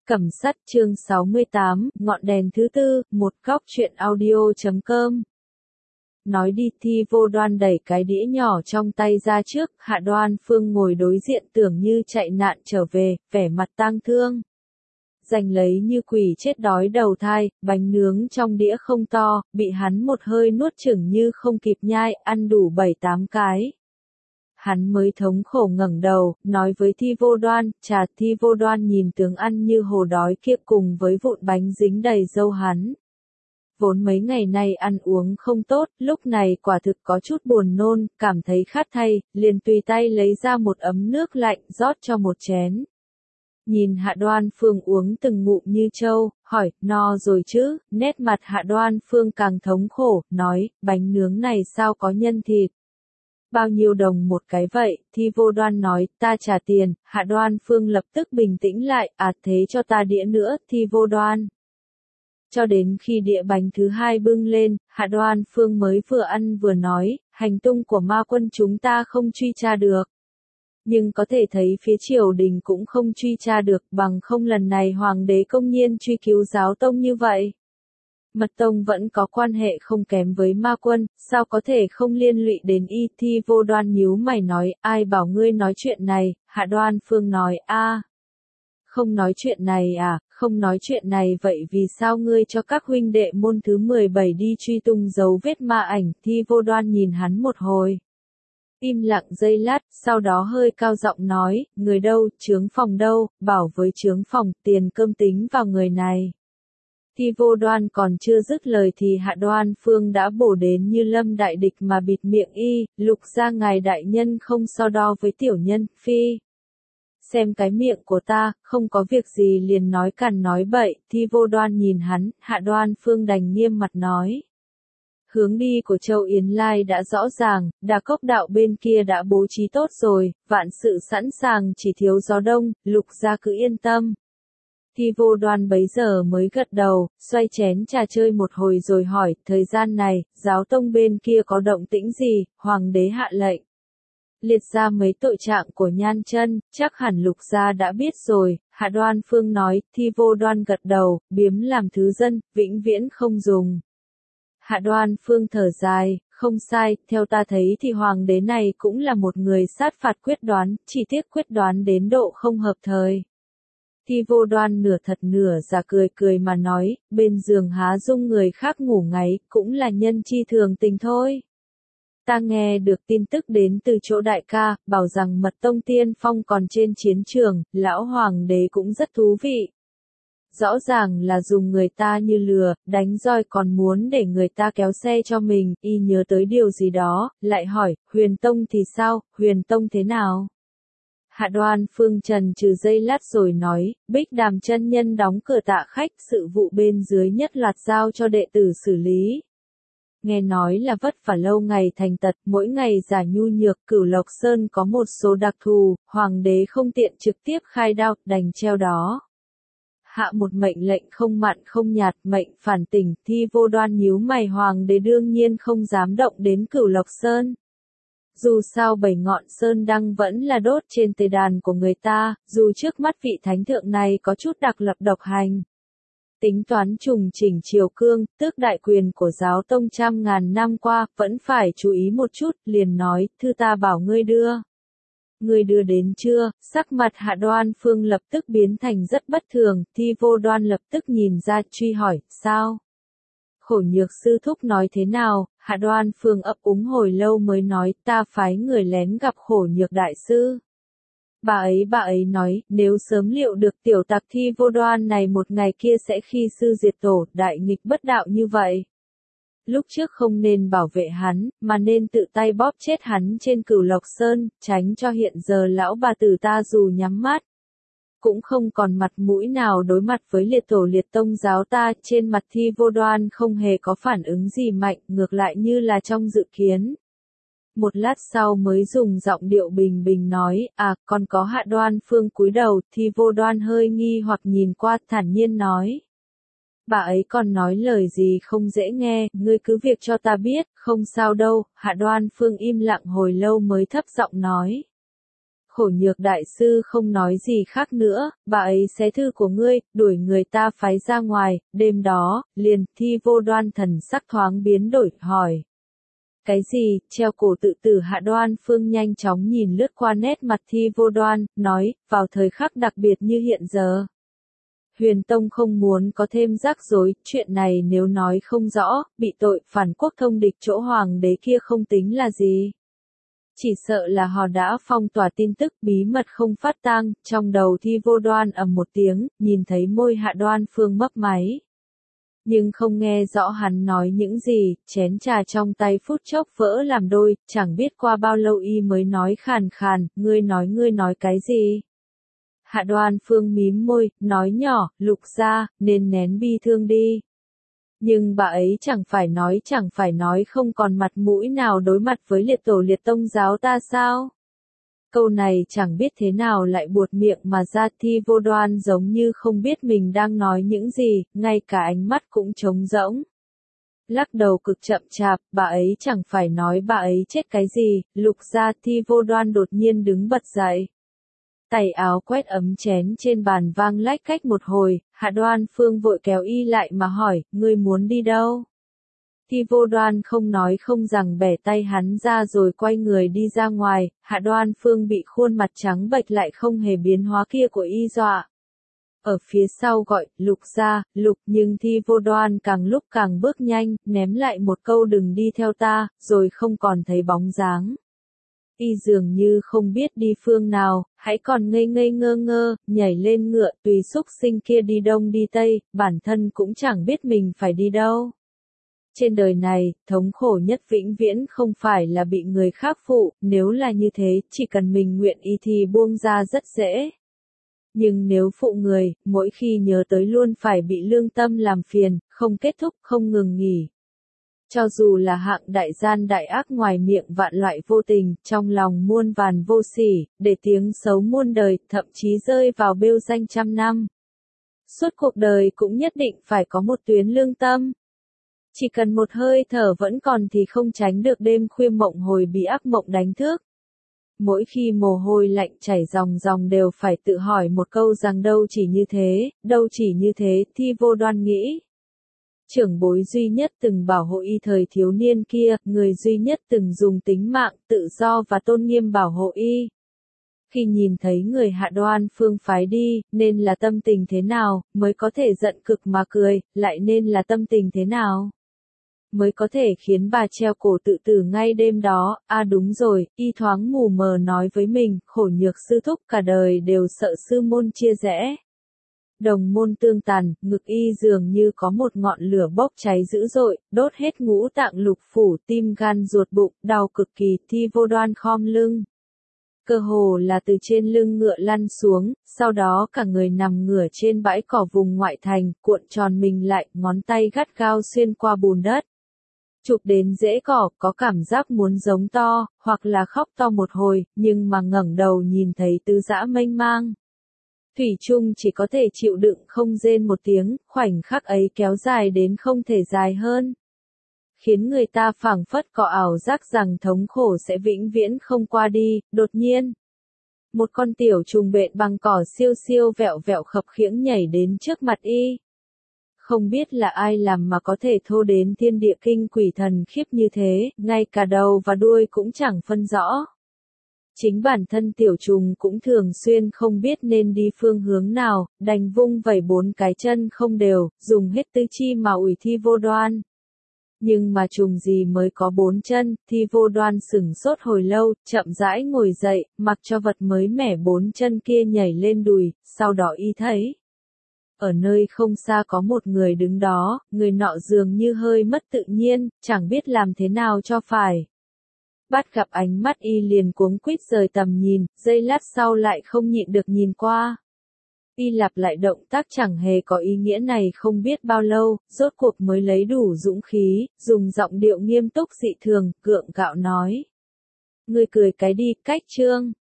Cẩm Sắt chương 68, ngọn đèn thứ tư, một góc truyện audio.com. Nói đi, Thi Vô Đoan đẩy cái đĩa nhỏ trong tay ra trước, Hạ Đoan Phương ngồi đối diện tưởng như chạy nạn trở về, vẻ mặt tang thương. Giành lấy như quỷ chết đói đầu thai, bánh nướng trong đĩa không to, bị hắn một hơi nuốt chửng như không kịp nhai, ăn đủ 7-8 cái. Hắn mới thống khổ ngẩng đầu, nói với Thi Vô Đoan, "Chà." Thi Vô Đoan nhìn tướng ăn như hồ đói kia cùng với vụn bánh dính đầy dâu hắn. Vốn mấy ngày nay ăn uống không tốt, lúc này quả thực có chút buồn nôn, cảm thấy khát thay, liền tùy tay lấy ra một ấm nước lạnh rót cho một chén. Nhìn Hạ Đoan Phương uống từng ngụm như trâu, hỏi, "No rồi chứ?" Nét mặt Hạ Đoan Phương càng thống khổ, nói, "Bánh nướng này sao có nhân thịt? Bao nhiêu đồng một cái vậy?" Thi Vô Đoan nói, "Ta trả tiền." Hạ Đoan Phương lập tức bình tĩnh lại, thế cho ta đĩa nữa." Thi Vô Đoan. Cho đến khi đĩa bánh thứ hai bưng lên, Hạ Đoan Phương mới vừa ăn vừa nói, "Hành tung của ma quân chúng ta không truy tra được. Nhưng có thể thấy phía triều đình cũng không truy tra được, bằng không lần này hoàng đế công nhiên truy cứu giáo tông như vậy. Mật tông vẫn có quan hệ không kém với ma quân, sao có thể không liên lụy đến y?" Thi Vô Đoan nhíu mày nói, "Ai bảo ngươi nói chuyện này?" Hạ Đoan Phương nói, "Không nói chuyện này à?" "Không nói chuyện này vậy vì sao ngươi cho các huynh đệ môn thứ 17 đi truy tung dấu vết ma ảnh?" Thi Vô Đoan nhìn hắn một hồi. Im lặng giây lát, sau đó hơi cao giọng nói, "Người đâu, trướng phòng đâu?" "Bảo với trướng phòng, tiền cơm tính vào người này." Thi Vô Đoan còn chưa dứt lời thì Hạ Đoan Phương đã bổ đến như lâm đại địch mà bịt miệng y, "Lục gia ngài đại nhân không so đo với tiểu nhân, phi. Xem cái miệng của ta, không có việc gì liền nói càn nói bậy." Thi Vô Đoan nhìn hắn, Hạ Đoan Phương đành nghiêm mặt nói. Hướng đi của Châu Yến Lai đã rõ ràng, Đà Cốc đạo bên kia đã bố trí tốt rồi, vạn sự sẵn sàng chỉ thiếu gió đông, Lục gia cứ yên tâm. Thi Vô Đoan bấy giờ mới gật đầu, xoay chén trà chơi một hồi rồi hỏi, "Thời gian này, giáo tông bên kia có động tĩnh gì?" "Hoàng đế hạ lệnh liệt ra mấy tội trạng của Nhan Chân, chắc hẳn Lục gia đã biết rồi." Hạ Đoan Phương nói. Thi Vô Đoan gật đầu, "Biếm làm thứ dân, vĩnh viễn không dùng." Hạ Đoan Phương thở dài, "Không sai, theo ta thấy thì hoàng đế này cũng là một người sát phạt quyết đoán, chỉ tiếc quyết đoán đến độ không hợp thời." Thi Vô Đoan nửa thật nửa giả cười cười mà nói, "Bên giường há dung người khác ngủ ngáy, cũng là nhân chi thường tình thôi. Ta nghe được tin tức đến từ chỗ đại ca, bảo rằng Mật tông tiên phong còn trên chiến trường, lão hoàng đế cũng rất thú vị. Rõ ràng là dùng người ta như lừa, đánh roi còn muốn để người ta kéo xe cho mình." Y nhớ tới điều gì đó, lại hỏi, "Huyền tông thì sao, Huyền tông thế nào?" Hạ Đoan Phương trần trừ giây lát rồi nói, "Bích Đàm chân nhân đóng cửa tạ khách, sự vụ bên dưới nhất loạt giao cho đệ tử xử lý. Nghe nói là vất vả lâu ngày thành tật, mỗi ngày giả nhu nhược." Cửu Lộc Sơn có một số đặc thù, hoàng đế không tiện trực tiếp khai đao, đành treo đó. Hạ một mệnh lệnh không mặn không nhạt, mệnh phản tỉnh. Thi Vô Đoan nhíu mày, hoàng đế đương nhiên không dám động đến Cửu Lộc Sơn. Dù sao 7 ngọn sơn đăng vẫn là đốt trên tế đàn của người ta, dù trước mắt vị thánh thượng này có chút đặc lập độc hành. Tính toán trùng chỉnh triều cương, tước đại quyền của giáo tông trăm ngàn năm qua, vẫn phải chú ý một chút, liền nói, "Thư ta bảo ngươi đưa. Ngươi đưa đến chưa?" Sắc mặt Hạ Đoan Phương lập tức biến thành rất bất thường, Thi Vô Đoan lập tức nhìn ra truy hỏi, "Sao? Khổ Nhược sư thúc nói thế nào?" Hạ Đoan Phương ấp úng hồi lâu mới nói, "Ta phái người lén gặp Khổ Nhược đại sư. Bà ấy nói, nếu sớm liệu được tiểu tặc Thi Vô Đoan này một ngày kia sẽ khi sư diệt tổ, đại nghịch bất đạo như vậy. Lúc trước không nên bảo vệ hắn, mà nên tự tay bóp chết hắn trên Cửu Lộc Sơn, tránh cho hiện giờ lão bà tử ta dù nhắm mắt cũng không còn mặt mũi nào đối mặt với liệt tổ liệt tông giáo ta." Trên mặt Thi Vô Đoan không hề có phản ứng gì mạnh, ngược lại như là trong dự kiến. Một lát sau mới dùng giọng điệu bình bình nói, "Còn có." Hạ Đoan Phương cúi đầu. Thi Vô Đoan hơi nghi hoặc nhìn qua, thản nhiên nói, "Bà ấy còn nói lời gì không dễ nghe, ngươi cứ việc cho ta biết." "Không sao đâu." Hạ Đoan Phương im lặng hồi lâu mới thấp giọng nói, Khổ nhược đại sư không nói gì khác nữa, bà ấy xé thư của ngươi, đuổi người ta phái ra ngoài, đêm đó, liền, Thi Vô Đoan thần sắc thoáng biến đổi, hỏi. Cái gì, treo cổ tự tử Hạ Đoan Phương nhanh chóng nhìn lướt qua nét mặt Thi Vô Đoan, nói, vào thời khắc đặc biệt như hiện giờ. Huyền Tông không muốn có thêm rắc rối, chuyện này nếu nói không rõ, bị tội phản quốc thông địch chỗ hoàng đế kia không tính là gì. Chỉ sợ là họ đã phong tỏa tin tức bí mật không phát tang, trong đầu Thi Vô Đoan ầm một tiếng, nhìn thấy môi Hạ Đoan Phương mấp máy. Nhưng không nghe rõ hắn nói những gì, chén trà trong tay phút chốc vỡ làm đôi, chẳng biết qua bao lâu y mới nói khàn khàn, ngươi nói cái gì? Hạ Đoan Phương mím môi, nói nhỏ, Lục gia, nên nén bi thương đi. Nhưng bà ấy chẳng phải nói không còn mặt mũi nào đối mặt với liệt tổ liệt tông giáo ta sao? Câu này chẳng biết thế nào lại buột miệng mà ra. Thi Vô Đoan giống như không biết mình đang nói những gì, ngay cả ánh mắt cũng trống rỗng. Lắc đầu cực chậm chạp, bà ấy chẳng phải nói bà ấy chết cái gì, Lục gia. Thi Vô Đoan đột nhiên đứng bật dậy. Tay áo quét ấm chén trên bàn vang lách cách một hồi, Hạ Đoan Phương vội kéo y lại mà hỏi, ngươi muốn đi đâu? Thi Vô Đoan không nói không rằng bẻ tay hắn ra rồi quay người đi ra ngoài, Hạ Đoan Phương bị khuôn mặt trắng bệch lại không hề biến hóa kia của y dọa. Ở phía sau gọi, Lục gia, Lục, nhưng Thi Vô Đoan càng lúc càng bước nhanh, ném lại một câu đừng đi theo ta, rồi không còn thấy bóng dáng. Y dường như không biết đi phương nào, hãy còn ngây ngây ngơ ngơ, nhảy lên ngựa tùy xúc sinh kia đi đông đi tây, bản thân cũng chẳng biết mình phải đi đâu. Trên đời này, thống khổ nhất vĩnh viễn không phải là bị người khác phụ, nếu là như thế, chỉ cần mình nguyện ý thì buông ra rất dễ. Nhưng nếu phụ người, mỗi khi nhớ tới luôn phải bị lương tâm làm phiền, không kết thúc, không ngừng nghỉ. Cho dù là hạng đại gian đại ác ngoài miệng vạn loại vô tình, trong lòng muôn vàn vô sỉ, để tiếng xấu muôn đời, thậm chí rơi vào bêu danh trăm năm. Suốt cuộc đời cũng nhất định phải có một tuyến lương tâm. Chỉ cần một hơi thở vẫn còn thì không tránh được đêm khuya mộng hồi bị ác mộng đánh thức. Mỗi khi mồ hôi lạnh chảy ròng ròng đều phải tự hỏi một câu rằng đâu chỉ như thế, Thi Vô Đoan nghĩ. Trưởng bối duy nhất từng bảo hộ y thời thiếu niên kia, người duy nhất từng dùng tính mạng, tự do và tôn nghiêm bảo hộ y. Khi nhìn thấy người Hạ Đoan Phương phái đi, nên là tâm tình thế nào, mới có thể giận cực mà cười, lại nên là tâm tình thế nào? Mới có thể khiến bà treo cổ tự tử ngay đêm đó, đúng rồi, y thoáng mù mờ nói với mình, khổ nhược sư thúc cả đời đều sợ sư môn chia rẽ. Đồng môn tương tàn, ngực y dường như có một ngọn lửa bốc cháy dữ dội, đốt hết ngũ tạng lục phủ, tim gan ruột bụng, đau cực kỳ. Thi Vô Đoan khom lưng. Cơ hồ là từ trên lưng ngựa lăn xuống, sau đó cả người nằm ngửa trên bãi cỏ vùng ngoại thành, cuộn tròn mình lại, ngón tay gắt gao xuyên qua bùn đất. Chụp đến rễ cỏ, có cảm giác muốn giống to, hoặc là khóc to một hồi, nhưng mà ngẩng đầu nhìn thấy tứ dã mênh mang. Thủy chung chỉ có thể chịu đựng không rên một tiếng, khoảnh khắc ấy kéo dài đến không thể dài hơn. Khiến người ta phảng phất có ảo giác rằng thống khổ sẽ vĩnh viễn không qua đi, đột nhiên. Một con tiểu trùng bện bằng cỏ siêu siêu vẹo vẹo khập khiễng nhảy đến trước mặt y. Không biết là ai làm mà có thể thô đến thiên địa kinh quỷ thần khiếp như thế, ngay cả đầu và đuôi cũng chẳng phân rõ. Chính bản thân tiểu trùng cũng thường xuyên không biết nên đi phương hướng nào, đành vung vẩy bốn cái chân không đều, dùng hết tứ chi mà ủi Thi Vô Đoan. Nhưng mà trùng gì mới có bốn chân, Thi Vô Đoan sửng sốt hồi lâu, chậm rãi ngồi dậy, mặc cho vật mới mẻ bốn chân kia nhảy lên đùi, sau đó y thấy. Ở nơi không xa có một người đứng đó, người nọ dường như hơi mất tự nhiên, chẳng biết làm thế nào cho phải. Bắt gặp ánh mắt y liền cuống quýt rời tầm nhìn, giây lát sau lại không nhịn được nhìn qua. Y lặp lại động tác chẳng hề có ý nghĩa này không biết bao lâu, rốt cuộc mới lấy đủ dũng khí, dùng giọng điệu nghiêm túc dị thường, gượng gạo nói. Ngươi cười cái đi, cách trương.